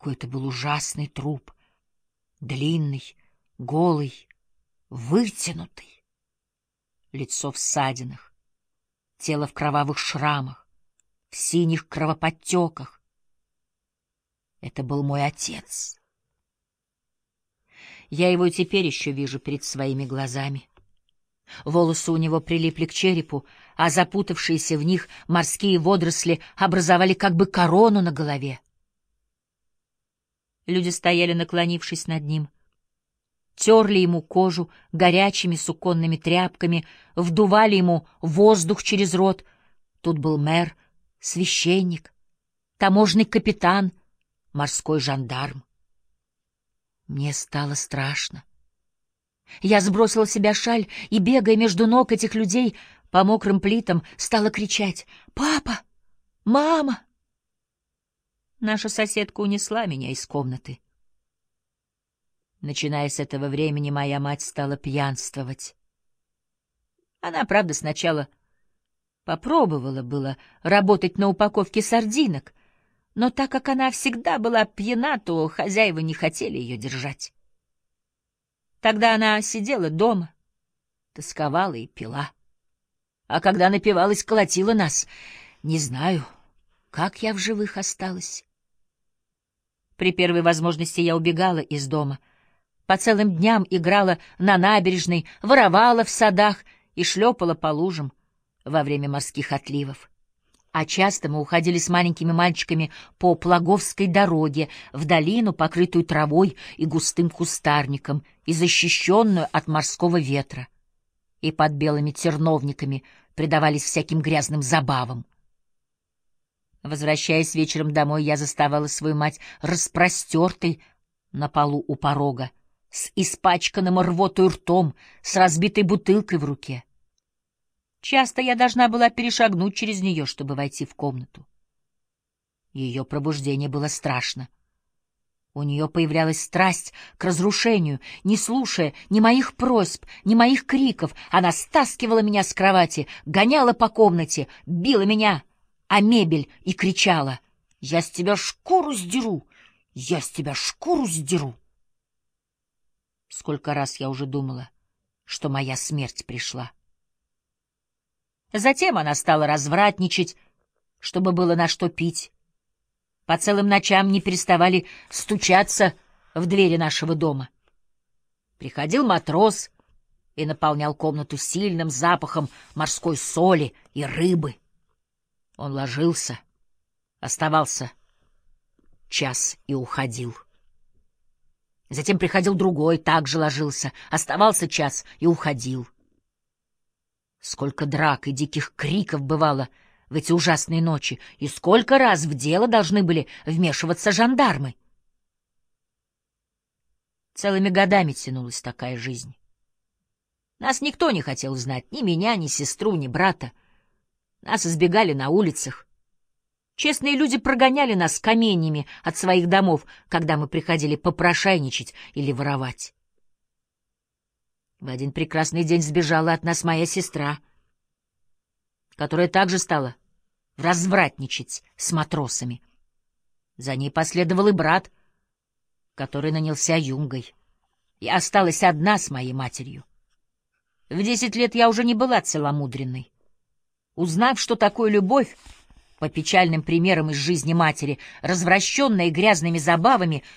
Какой это был ужасный труп, длинный, голый, вытянутый, лицо в ссадинах, тело в кровавых шрамах, в синих кровоподтеках. Это был мой отец. Я его и теперь еще вижу перед своими глазами. Волосы у него прилипли к черепу, а запутавшиеся в них морские водоросли образовали как бы корону на голове. Люди стояли, наклонившись над ним, терли ему кожу горячими суконными тряпками, вдували ему воздух через рот. Тут был мэр, священник, таможенный капитан, морской жандарм. Мне стало страшно. Я сбросила с себя шаль и, бегая между ног этих людей по мокрым плитам, стала кричать: «Папа! Мама!» Наша соседка унесла меня из комнаты. Начиная с этого времени, моя мать стала пьянствовать. Она, правда, сначала попробовала было работать на упаковке сардинок, но так как она всегда была пьяна, то хозяева не хотели ее держать. Тогда она сидела дома, тосковала и пила. А когда напивалась, колотила нас. Не знаю, как я в живых осталась. При первой возможности я убегала из дома. По целым дням играла на набережной, воровала в садах и шлепала по лужам во время морских отливов. А часто мы уходили с маленькими мальчиками по Плаговской дороге в долину, покрытую травой и густым кустарником, и защищенную от морского ветра, и под белыми терновниками предавались всяким грязным забавам. Возвращаясь вечером домой, я заставала свою мать распростертой на полу у порога, с испачканным рвотой ртом, с разбитой бутылкой в руке. Часто я должна была перешагнуть через нее, чтобы войти в комнату. Ее пробуждение было страшно. У нее появлялась страсть к разрушению. Не слушая ни моих просьб, ни моих криков, она стаскивала меня с кровати, гоняла по комнате, била меня о мебель и кричала: «Я с тебя шкуру сдеру! Я с тебя шкуру сдеру!» Сколько раз я уже думала, что моя смерть пришла. Затем она стала развратничать, чтобы было на что пить. По целым ночам не переставали стучаться в двери нашего дома. Приходил матрос и наполнял комнату сильным запахом морской соли и рыбы. Он ложился, оставался час и уходил. Затем приходил другой, также ложился, оставался час и уходил. Сколько драк и диких криков бывало в эти ужасные ночи, и сколько раз в дело должны были вмешиваться жандармы. Целыми годами тянулась такая жизнь. Нас никто не хотел знать, ни меня, ни сестру, ни брата. Нас избегали на улицах. Честные люди прогоняли нас каменьями от своих домов, когда мы приходили попрошайничать или воровать. В один прекрасный день сбежала от нас моя сестра, которая также стала развратничать с матросами. За ней последовал и брат, который нанялся юнгой. Я осталась одна с моей матерью. В 10 лет я уже не была целомудренной. Узнав, что такое любовь, по печальным примерам из жизни матери, развращенная грязными забавами,